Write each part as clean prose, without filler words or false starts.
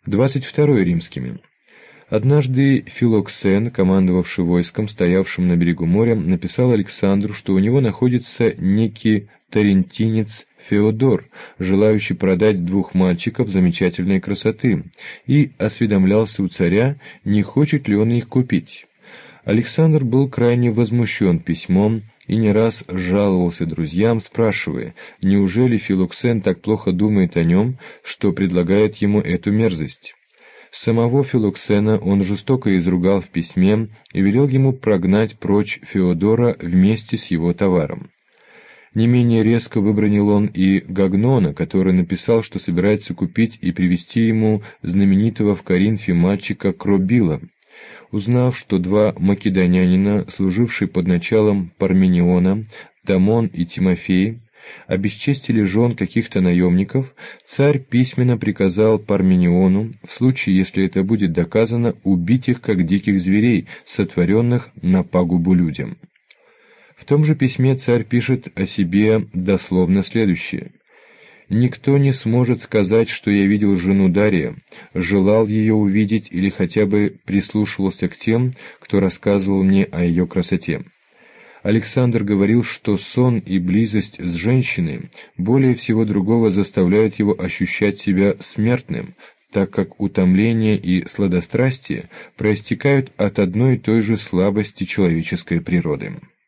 22 римскими. Однажды Филоксен, командовавший войском, стоявшим на берегу моря, написал Александру, что у него находится некий тарентинец Феодор, желающий продать двух мальчиков замечательной красоты, и осведомлялся у царя, не хочет ли он их купить. Александр был крайне возмущен письмом и не раз жаловался друзьям, спрашивая, неужели Филоксен так плохо думает о нем, что предлагает ему эту мерзость. Самого Филоксена он жестоко изругал в письме и велел ему прогнать прочь Феодора вместе с его товаром. Не менее резко выбранил он и Гагнона, который написал, что собирается купить и привезти ему знаменитого в Коринфе мальчика Кробила. Узнав, что два македонянина, служившие под началом Пармениона, Дамон и Тимофей, обесчестили жен каких-то наемников, царь письменно приказал Пармениону, в случае, если это будет доказано, убить их как диких зверей, сотворенных на пагубу людям. В том же письме царь пишет о себе дословно следующее: «Никто не сможет сказать, что я видел жену Дария, желал ее увидеть или хотя бы прислушивался к тем, кто рассказывал мне о ее красоте». Александр говорил, что сон и близость с женщиной более всего другого заставляют его ощущать себя смертным, так как утомление и сладострастие проистекают от одной и той же слабости человеческой природы.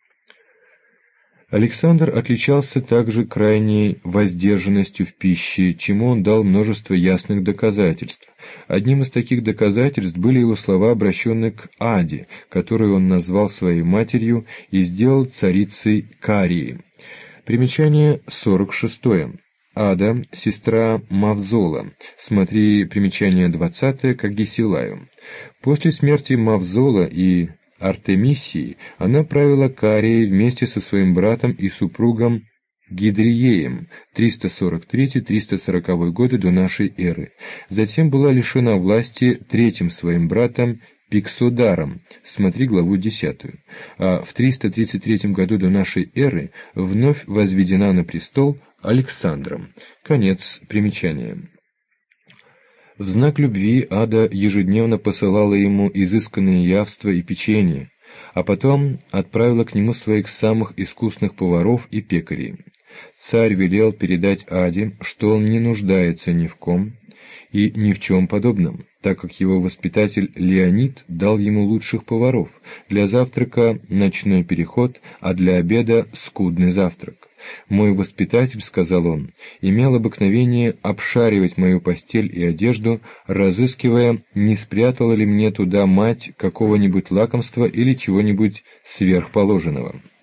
Александр отличался также крайней воздержанностью в пище, чему он дал множество ясных доказательств. Одним из таких доказательств были его слова, обращенные к Аде, которую он назвал своей матерью и сделал царицей Карии. Примечание 46. Ада, сестра Мавзола. Смотри примечание 20 к Гесилаю. После смерти Мавзола и Артемисии она правила Карией вместе со своим братом и супругом Гидриеем 343-340 годы до нашей эры. Затем была лишена власти третьим своим братом Пиксодаром, смотри главу 10, а в 333 году до нашей эры вновь возведена на престол Александром. Конец примечания. В знак любви Ада ежедневно посылала ему изысканные явства и печенье, а потом отправила к нему своих самых искусных поваров и пекарей. Царь велел передать Аде, что он не нуждается ни в ком и ни в чем подобном, так как его воспитатель Леонид дал ему лучших поваров, для завтрака ночной переход, а для обеда скудный завтрак. «Мой воспитатель, — сказал он, — имел обыкновение обшаривать мою постель и одежду, разыскивая, не спрятала ли мне туда мать какого-нибудь лакомства или чего-нибудь сверхположенного».